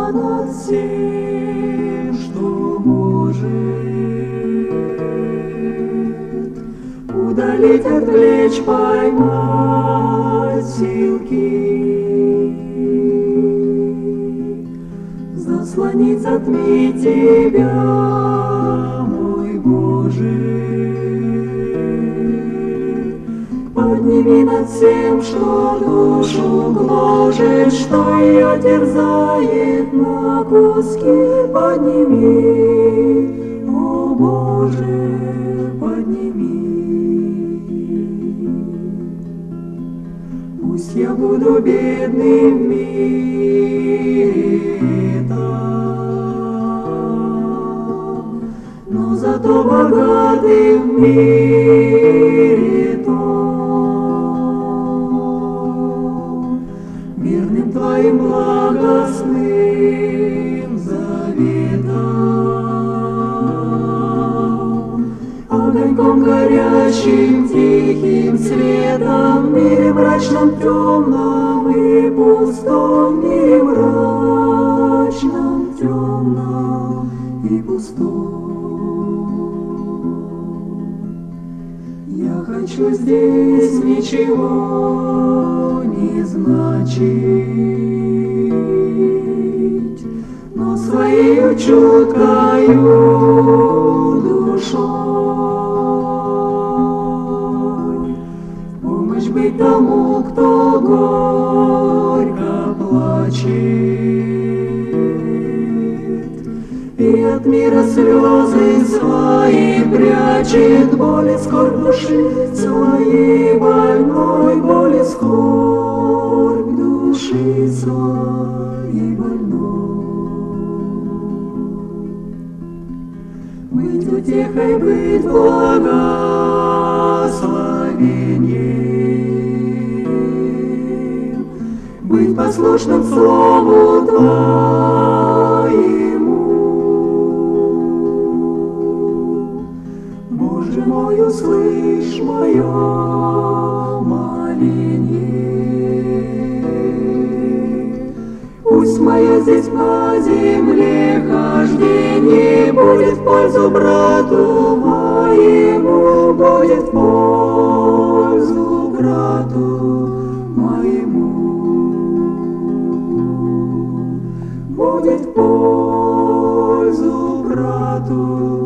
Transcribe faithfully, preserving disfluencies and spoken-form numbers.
над всем, что может удалить, отвлечь, поймать силки, заслонить, затмить Тебя, мой Боже. Подними над всем, что душу гложет, что ее терзает на куски. Подними, о Боже, подними. Пусть я буду бедным в мире там, но зато богатым в мире том. Верным Твоим благостным заветам, огоньком горячим, тихим светом, в мире мрачном, темном и пустом, в мире мрачном, темном и пустом. Я хочу здесь ничего не значить, но своею чуткою душой помощь быть тому, кто горько плачет, и от мира слезы свои прячет, боли скорбь души своей больной, боли скорбь души своей больной. Быть утехой, быть благословением, быть послушным слову Твоему. Боже мой, услышь мое моление. Пусть мое здесь на земле хождение будет в пользу брату моему, будет в пользу брату моему, будет в пользу брату.